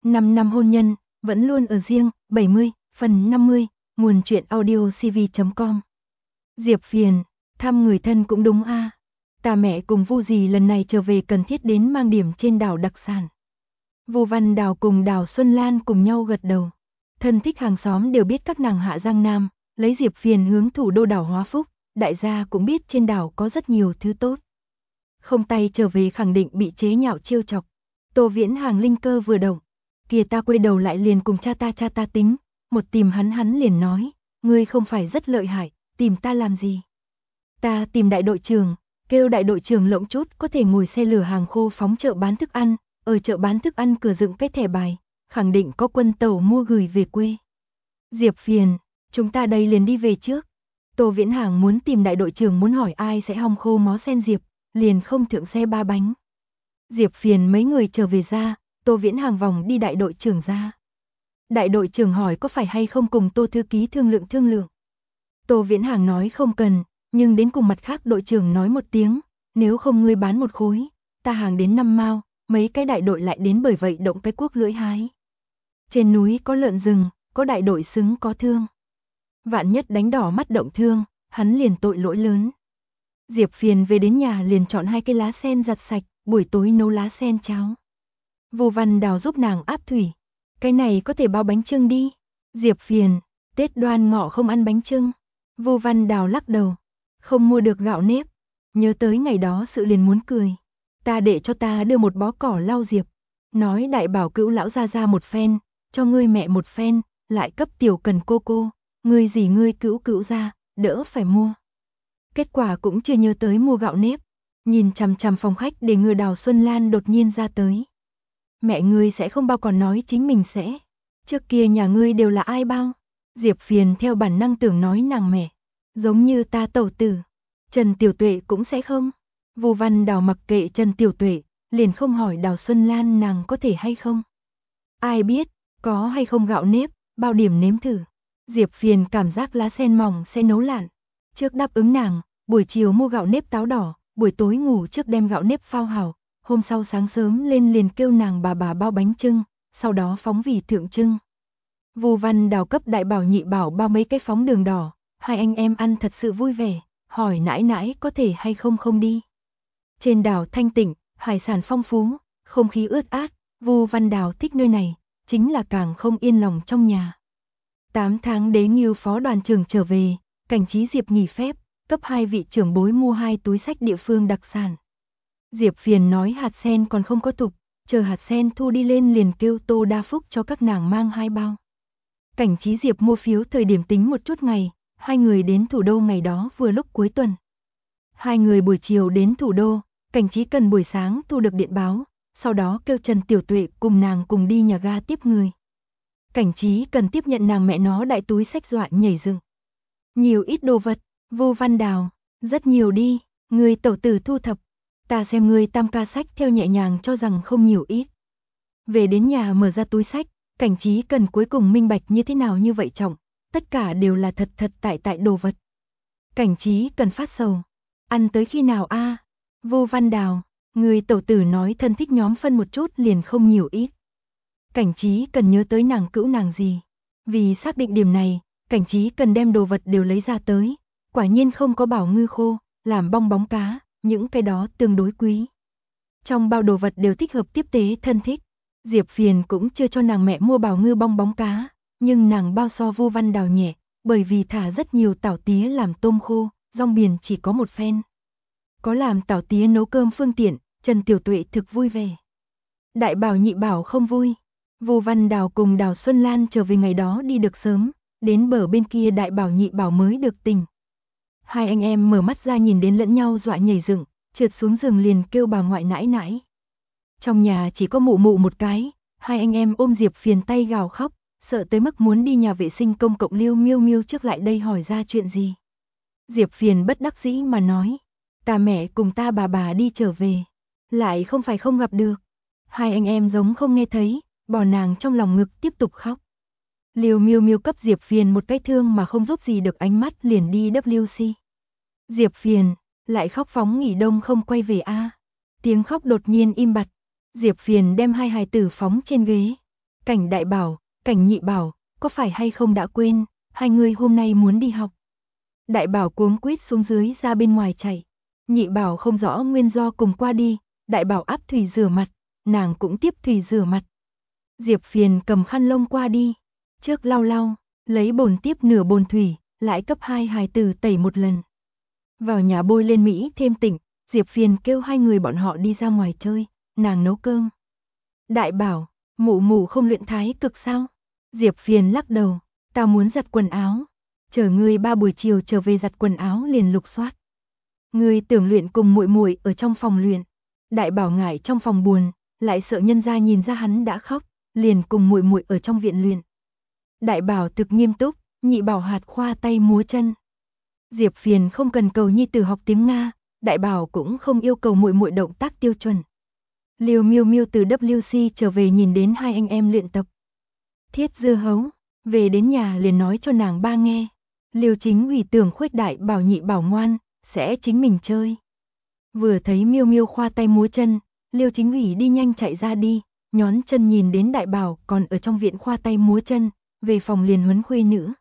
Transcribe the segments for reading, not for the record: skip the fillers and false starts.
5 năm hôn nhân, vẫn luôn ở riêng, 70, phần 50, nguồn truyện audio cv.com. Diệp Phiền, thăm người thân cũng đúng a. Ta mẹ cùng Vu dì lần này trở về cần thiết đến mang điểm trên đảo đặc sản. Vu Văn Đào cùng Đào Xuân Lan cùng nhau gật đầu. Thân thích hàng xóm đều biết các nàng hạ Giang Nam, lấy Diệp Phiền hướng thủ đô đảo Hóa Phúc, đại gia cũng biết trên đảo có rất nhiều thứ tốt. Không tay trở về khẳng định bị chế nhạo trêu chọc. Tô Viễn Hàng linh cơ vừa động, kìa ta quay đầu lại liền cùng cha ta tính, một tìm hắn liền nói, ngươi không phải rất lợi hại, tìm ta làm gì? Ta tìm đại đội trưởng, kêu đại đội trưởng lộng chút có thể ngồi xe lửa hàng khô phóng chợ bán thức ăn, ở chợ bán thức ăn cửa dựng cái thẻ bài, khẳng định có quân tàu mua gửi về quê. Diệp Phiền, chúng ta đây liền đi về trước. Tô Viễn Hàng muốn tìm đại đội trưởng muốn hỏi ai sẽ hong khô mó sen Diệp, liền không thượng xe ba bánh. Diệp Phiền mấy người trở về ra, Tô Viễn Hàng vòng đi đại đội trưởng ra. Đại đội trưởng hỏi có phải hay không cùng Tô thư ký thương lượng. Tô Viễn Hàng nói không cần, nhưng đến cùng mặt khác đội trưởng nói một tiếng, nếu không ngươi bán một khối, ta hàng đến 5 mao, mấy cái đại đội lại đến bởi vậy động cái cuốc lưỡi hái. Trên núi có lợn rừng, có đại đội xứng có thương. Vạn nhất đánh đỏ mắt động thương, hắn liền tội lỗi lớn. Diệp Phiền về đến nhà liền chọn 2 cây lá sen giặt sạch, buổi tối nấu lá sen cháo. Vu Văn Đào giúp nàng áp thủy. Cái này có thể bao bánh chưng đi. Diệp Phiền, Tết Đoan Ngọ không ăn bánh chưng. Vu Văn Đào lắc đầu, không mua được gạo nếp. Nhớ tới ngày đó sự liền muốn cười. Ta để cho ta đưa một bó cỏ lau Diệp. Nói đại bảo cữu lão ra một phen, cho ngươi mẹ một phen, lại cấp tiểu cần cô, ngươi gì ngươi cữu ra, đỡ phải mua. Kết quả cũng chưa nhớ tới mua gạo nếp. Nhìn chằm chằm phòng khách để ngừa Đào Xuân Lan đột nhiên ra tới. Mẹ ngươi sẽ không bao còn nói chính mình sẽ. Trước kia nhà ngươi đều là ai bao? Diệp Phiền theo bản năng tưởng nói nàng mẹ. Giống như ta tẩu tử. Trần Tiểu Tuệ cũng sẽ không. Vu Văn Đào mặc kệ Trần Tiểu Tuệ, liền không hỏi Đào Xuân Lan nàng có thể hay không. Ai biết, có hay không gạo nếp, bao điểm nếm thử. Diệp Phiền cảm giác lá sen mỏng sẽ nấu lạn. Trước đáp ứng nàng, buổi chiều mua gạo nếp táo đỏ, buổi tối ngủ trước đem gạo nếp phao hảo, hôm sau sáng sớm lên liền kêu nàng bà bao bánh chưng, sau đó phóng vì thượng trưng. Vu Văn Đào cấp đại bảo nhị bảo bao mấy cái phóng đường đỏ, hai anh em ăn thật sự vui vẻ, hỏi nãi nãi có thể hay không đi. Trên đảo thanh tịnh, hải sản phong phú, không khí ướt át, Vu Văn Đào thích nơi này, chính là càng không yên lòng trong nhà. 8 tháng Đế Ngưu phó đoàn trưởng trở về, Cảnh Trí Diệp nghỉ phép, cấp 2 vị trưởng bối mua 2 túi sách địa phương đặc sản. Diệp Phiền nói hạt sen còn không có tục, chờ hạt sen thu đi lên liền kêu Tô Đa Phúc cho các nàng mang 2 bao. Cảnh Trí Diệp mua phiếu thời điểm tính một chút ngày, hai người đến thủ đô ngày đó vừa lúc cuối tuần. Hai người buổi chiều đến thủ đô, Cảnh Trí cần buổi sáng thu được điện báo, sau đó kêu Trần Tiểu Tuệ cùng nàng cùng đi nhà ga tiếp người. Cảnh Trí cần tiếp nhận nàng mẹ nó đại túi sách dọa nhảy dựng. Nhiều ít đồ vật, Vu Văn Đào, rất nhiều đi, người tẩu tử thu thập. Ta xem ngươi tam ca sách theo nhẹ nhàng cho rằng không nhiều ít. Về đến nhà mở ra túi sách, Cảnh Trí cần cuối cùng minh bạch như thế nào như vậy trọng, tất cả đều là thật tại đồ vật. Cảnh Trí cần phát sầu, ăn tới khi nào a? Vu Văn Đào, người tẩu tử nói thân thích nhóm phân một chút liền không nhiều ít. Cảnh Trí cần nhớ tới nàng cữu nàng gì. Vì xác định điểm này, Cảnh Trí cần đem đồ vật đều lấy ra tới, quả nhiên không có bảo ngư khô, làm bong bóng cá, những cái đó tương đối quý. Trong bao đồ vật đều thích hợp tiếp tế thân thích. Diệp Phiền cũng chưa cho nàng mẹ mua bảo ngư bong bóng cá, nhưng nàng bao so Vu Văn Đào nhẹ, bởi vì thả rất nhiều tảo tía làm tôm khô, rong biển chỉ có một phen. Có làm tảo tía nấu cơm phương tiện, Trần Tiểu Tuệ thực vui vẻ. Đại bảo nhị bảo không vui. Vu Văn Đào cùng Đào Xuân Lan trở về ngày đó đi được sớm, đến bờ bên kia đại bảo nhị bảo mới được tỉnh. Hai anh em mở mắt ra nhìn đến lẫn nhau dọa nhảy dựng, trượt xuống giường liền kêu bà ngoại nãi nãi. Trong nhà chỉ có mụ mụ một cái, hai anh em ôm Diệp Phiền tay gào khóc, sợ tới mức muốn đi nhà vệ sinh công cộng liêu miêu trước lại đây hỏi ra chuyện gì. Diệp Phiền bất đắc dĩ mà nói, ta mẹ cùng ta bà đi trở về, lại không phải không gặp được. Hai anh em giống không nghe thấy, bỏ nàng trong lòng ngực tiếp tục khóc. Liêu miêu cấp Diệp Phiền một cái thương mà không giúp gì được ánh mắt liền đi WC. Diệp Phiền, lại khóc phóng nghỉ đông không quay về a. Tiếng khóc đột nhiên im bặt. Diệp Phiền đem hai hài tử phóng trên ghế. Cảnh Đại Bảo, Cảnh Nhị Bảo, có phải hay không đã quên, hai người hôm nay muốn đi học. Đại Bảo cuống quýt xuống dưới ra bên ngoài chạy. Nhị Bảo không rõ nguyên do cùng qua đi, Đại Bảo áp thủy rửa mặt, nàng cũng tiếp thủy rửa mặt. Diệp Phiền cầm khăn lông qua đi, trước lau lau, lấy bồn tiếp nửa bồn thủy, lại cấp hai hài tử tẩy một lần. Vào nhà bôi lên Mỹ thêm tịnh, Diệp Phiền kêu hai người bọn họ đi ra ngoài chơi, nàng nấu cơm. Đại Bảo, mụ mụ không luyện thái cực sao? Diệp Phiền lắc đầu, ta muốn giặt quần áo. Chờ ngươi 3 buổi chiều trở về giặt quần áo liền lục soát. Ngươi tưởng luyện cùng muội muội ở trong phòng luyện. Đại Bảo ngại trong phòng buồn, lại sợ nhân gia nhìn ra hắn đã khóc, liền cùng muội muội ở trong viện luyện. Đại Bảo thực nghiêm túc, Nhị Bảo hạt khoa tay múa chân. Diệp Phiền không cần cầu nhi tử học tiếng Nga, Đại Bảo cũng không yêu cầu muội muội động tác tiêu chuẩn. Liêu Miêu Miêu từ WC trở về nhìn đến hai anh em luyện tập. Thiết Dưa Hấu, về đến nhà liền nói cho nàng ba nghe. Liêu Chính Ủy tưởng khuếch Đại Bảo Nhị Bảo ngoan, sẽ chính mình chơi. Vừa thấy Miêu Miêu khoa tay múa chân, Liêu Chính Ủy đi nhanh chạy ra đi, nhón chân nhìn đến Đại Bảo còn ở trong viện khoa tay múa chân, về phòng liền huấn khuê nữ.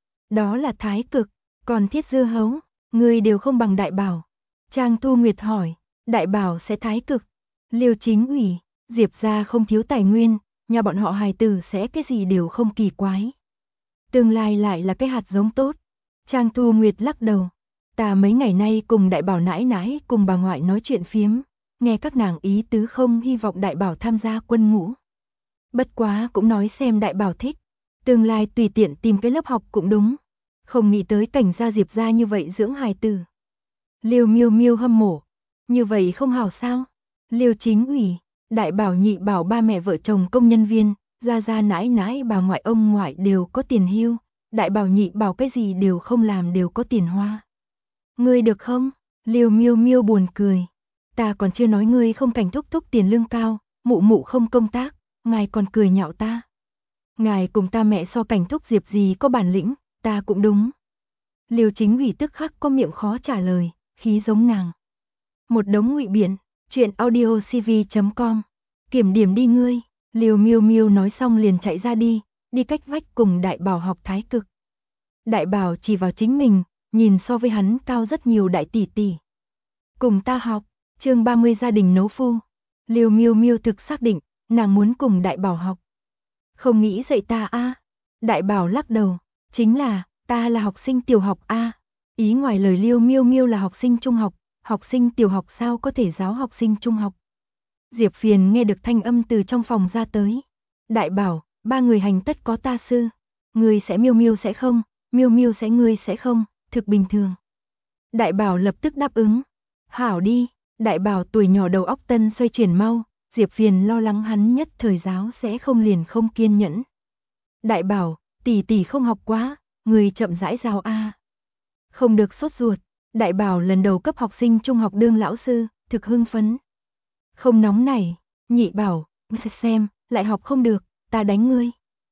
Đó là thái cực, còn Thiết Dưa Hấu, người đều không bằng Đại Bảo. Trang Thu Nguyệt hỏi, Đại Bảo sẽ thái cực. Liêu Chính Ủy, Diệp gia không thiếu tài nguyên, nhà bọn họ hài tử sẽ cái gì đều không kỳ quái. Tương lai lại là cái hạt giống tốt. Trang Thu Nguyệt lắc đầu, ta mấy ngày nay cùng Đại Bảo nãi nãi cùng bà ngoại nói chuyện phiếm, nghe các nàng ý tứ không hy vọng Đại Bảo tham gia quân ngũ. Bất quá cũng nói xem Đại Bảo thích, tương lai tùy tiện tìm cái lớp học cũng đúng. Không nghĩ tới Cảnh gia Diệp gia như vậy dưỡng hài tử. Liêu Miêu Miêu hâm mộ, như vậy không hảo sao? Liêu Chính Ủy, Đại Bảo Nhị Bảo ba mẹ vợ chồng công nhân viên, gia gia nãi nãi bà ngoại ông ngoại đều có tiền hưu, Đại Bảo Nhị Bảo cái gì đều không làm đều có tiền hoa. Ngươi được không? Liêu Miêu Miêu buồn cười. Ta còn chưa nói ngươi không Cảnh thúc thúc tiền lương cao, mụ mụ không công tác, ngài còn cười nhạo ta. Ngài cùng ta mẹ so Cảnh thúc Diệp gì có bản lĩnh, ta cũng đúng. Liêu Chính Ủy tức khắc có miệng khó trả lời, khí giống nàng. Một đống ngụy biện, chuyện audiocv.com. Kiểm điểm đi ngươi. Liêu Miêu Miêu nói xong liền chạy ra đi, đi cách vách cùng Đại Bảo học thái cực. Đại Bảo chỉ vào chính mình, nhìn so với hắn cao rất nhiều đại tỷ tỷ. Cùng ta học, chương 30 gia đình nấu phu. Liêu Miêu Miêu thực xác định, nàng muốn cùng Đại Bảo học. Không nghĩ dạy ta a? Đại Bảo lắc đầu, chính là, ta là học sinh tiểu học a. Ý ngoài lời Liêu Miêu Miêu là học sinh trung học sinh tiểu học sao có thể giáo học sinh trung học. Diệp Phiền nghe được thanh âm từ trong phòng ra tới. Đại Bảo, ba người hành tất có ta sư. Ngươi sẽ Miêu Miêu sẽ không, Miêu Miêu sẽ ngươi sẽ không, thực bình thường. Đại Bảo lập tức đáp ứng. Hảo đi, Đại Bảo tuổi nhỏ đầu óc tân xoay chuyển mau, Diệp Phiền lo lắng hắn nhất thời giáo sẽ không liền không kiên nhẫn. Đại Bảo, tỷ tỷ không học quá, người chậm rãi giáo a. Không được sốt ruột, Đại Bảo lần đầu cấp học sinh trung học đương lão sư, thực hưng phấn. Không nóng này, Nhị Bảo, xem, lại học không được, ta đánh ngươi.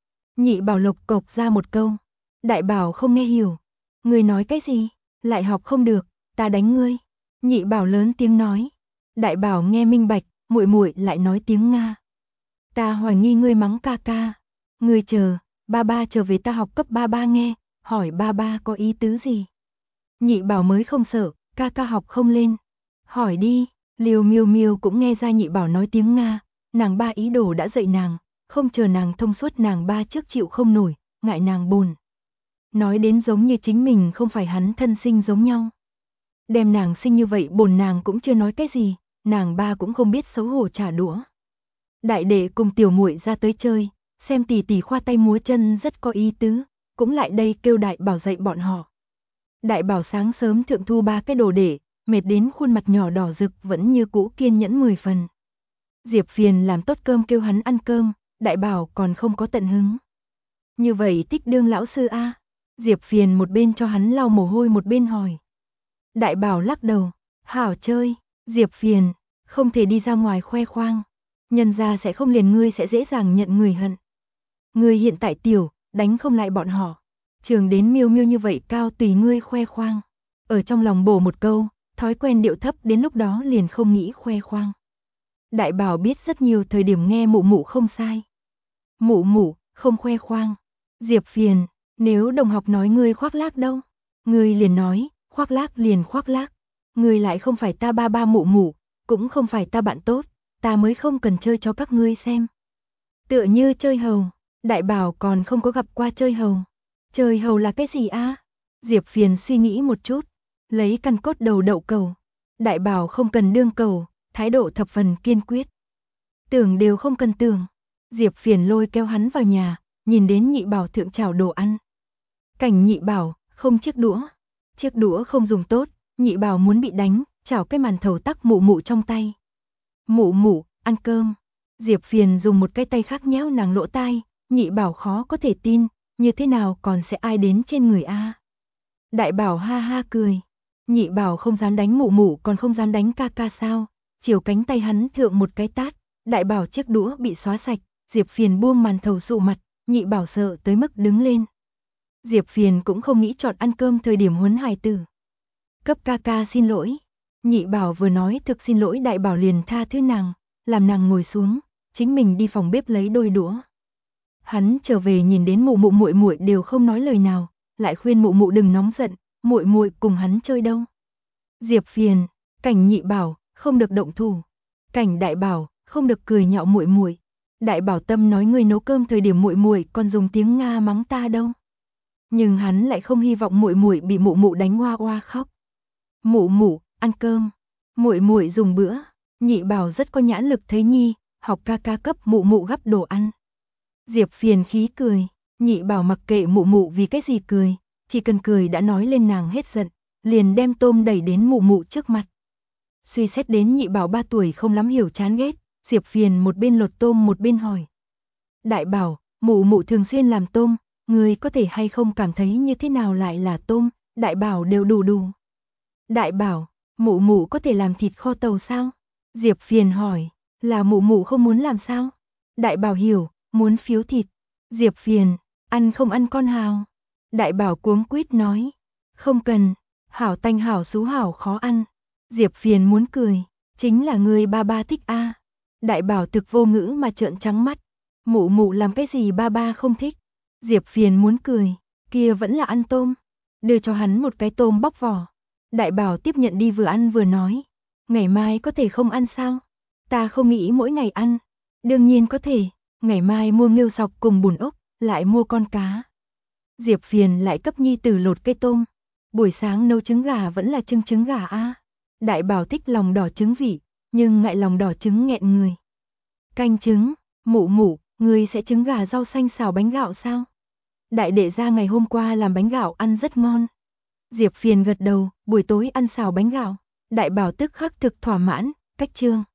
Nhị Bảo lộc cộc ra một câu, Đại Bảo không nghe hiểu. Ngươi nói cái gì, lại học không được, ta đánh ngươi. Nhị Bảo lớn tiếng nói. Đại Bảo nghe minh bạch, muội muội lại nói tiếng Nga. Ta hoài nghi ngươi mắng ca ca. Ngươi chờ, ba ba trở về ta học cấp ba ba nghe, hỏi ba ba có ý tứ gì. Nhị Bảo mới không sợ, ca ca học không lên. Hỏi đi, Liêu Miêu Miêu cũng nghe ra Nhị Bảo nói tiếng Nga, nàng ba ý đồ đã dạy nàng, không chờ nàng thông suốt nàng ba trước chịu không nổi, ngại nàng buồn. Nói đến giống như chính mình không phải hắn thân sinh giống nhau. Đem nàng sinh như vậy bồn nàng cũng chưa nói cái gì, nàng ba cũng không biết xấu hổ trả đũa. Đại đệ cùng tiểu muội ra tới chơi, xem tỷ tỷ khoa tay múa chân rất có ý tứ, cũng lại đây kêu Đại Bảo dạy bọn họ. Đại Bảo sáng sớm thượng thu ba cái đồ để, mệt đến khuôn mặt nhỏ đỏ rực vẫn như cũ kiên nhẫn 10 phần. Diệp Phiền làm tốt cơm kêu hắn ăn cơm, Đại Bảo còn không có tận hứng. Như vậy thích đương lão sư a? Diệp Phiền một bên cho hắn lau mồ hôi một bên hỏi. Đại Bảo lắc đầu, hảo chơi, Diệp Phiền, không thể đi ra ngoài khoe khoang. Nhân gia sẽ không liền ngươi sẽ dễ dàng nhận người hận. Ngươi hiện tại tiểu, đánh không lại bọn họ. Trường đến Miêu Miêu như vậy cao tùy ngươi khoe khoang. Ở trong lòng bổ một câu, thói quen điệu thấp đến lúc đó liền không nghĩ khoe khoang. Đại Bảo biết rất nhiều thời điểm nghe mụ mụ không sai. Mụ mụ, không khoe khoang. Diệp Phiền, nếu đồng học nói ngươi khoác lác đâu? Ngươi liền nói, khoác lác liền khoác lác. Ngươi lại không phải ta ba ba mụ mụ, cũng không phải ta bạn tốt, ta mới không cần chơi cho các ngươi xem. Tựa như chơi hầu, Đại Bảo còn không có gặp qua chơi hầu. Chơi hầu là cái gì a? Diệp Phiền suy nghĩ một chút, lấy căn cốt đầu đậu cầu. Đại Bảo không cần đương cầu, thái độ thập phần kiên quyết. Tưởng đều không cần tưởng. Diệp Phiền lôi kéo hắn vào nhà, nhìn đến Nhị Bảo thượng chảo đồ ăn. Cảnh Nhị Bảo, không chiếc đũa không dùng tốt, Nhị Bảo muốn bị đánh, chảo cái màn thầu tắc mụ mụ trong tay. Mụ mụ, ăn cơm. Diệp Phiền dùng một cái tay khác nhéo nàng lỗ tai, Nhị Bảo khó có thể tin, như thế nào còn sẽ ai đến trên người a? Đại Bảo ha ha cười. Nhị Bảo không dám đánh mụ mụ còn không dám đánh ca ca sao? Chiều cánh tay hắn thượng một cái tát, Đại Bảo chiếc đũa bị xóa sạch, Diệp Phiền buông màn thầu sụ mặt, Nhị Bảo sợ tới mức đứng lên. Diệp Phiền cũng không nghĩ chọn ăn cơm thời điểm huấn hài tử. Cấp ca ca xin lỗi. Nhị Bảo vừa nói thực xin lỗi, Đại Bảo liền tha thứ nàng, làm nàng ngồi xuống, chính mình đi phòng bếp lấy đôi đũa. Hắn trở về nhìn đến mụ mụ muội muội đều không nói lời nào, lại khuyên mụ mụ đừng nóng giận, muội muội cùng hắn chơi đâu. Diệp Phiền, Cảnh Nhị Bảo, không được động thủ. Cảnh Đại Bảo, không được cười nhạo muội muội. Đại Bảo tâm nói người nấu cơm thời điểm muội muội còn dùng tiếng Nga mắng ta đâu. Nhưng hắn lại không hy vọng muội muội bị mụ mụ đánh oa oa khóc. Mụ mụ, ăn cơm. Muội muội dùng bữa. Nhị Bảo rất có nhãn lực thấy nhi, học ca ca cấp mụ mụ gắp đồ ăn. Diệp Phiền khí cười, Nhị Bảo mặc kệ mụ mụ vì cái gì cười, chỉ cần cười đã nói lên nàng hết giận, liền đem tôm đẩy đến mụ mụ trước mặt. Suy xét đến Nhị Bảo 3 tuổi không lắm hiểu chán ghét, Diệp Phiền một bên lột tôm một bên hỏi. Đại Bảo, mụ mụ thường xuyên làm tôm, người có thể hay không cảm thấy như thế nào lại là tôm? Đại Bảo đều đủ đủ. Đại Bảo, mụ mụ có thể làm thịt kho tàu sao? Diệp Phiền hỏi, là mụ mụ không muốn làm sao? Đại Bảo hiểu, muốn phiếu thịt. Diệp Phiền, ăn không ăn con hào? Đại Bảo cuống quýt nói, không cần, hảo tanh hảo xú hảo khó ăn. Diệp Phiền muốn cười, chính là người ba ba thích a. Đại Bảo thực vô ngữ mà trợn trắng mắt, mụ mụ làm cái gì ba ba không thích? Diệp Phiền muốn cười, kia vẫn là ăn tôm. Đưa cho hắn một cái tôm bóc vỏ. Đại Bảo tiếp nhận đi vừa ăn vừa nói, ngày mai có thể không ăn sao? Ta không nghĩ mỗi ngày ăn. Đương nhiên có thể, ngày mai mua nghêu sọc cùng bùn ốc, lại mua con cá. Diệp Phiền lại cấp nhi tử lột cây tôm. Buổi sáng nấu trứng gà vẫn là trứng gà a. Đại Bảo thích lòng đỏ trứng vị, nhưng ngại lòng đỏ trứng nghẹn người. Canh trứng, mụ mụ, người sẽ trứng gà rau xanh xào bánh gạo sao? Đại đệ gia ngày hôm qua làm bánh gạo ăn rất ngon. Diệp Phiền gật đầu, buổi tối ăn xào bánh gạo. Đại Bảo tức khắc thực thỏa mãn, cách chương.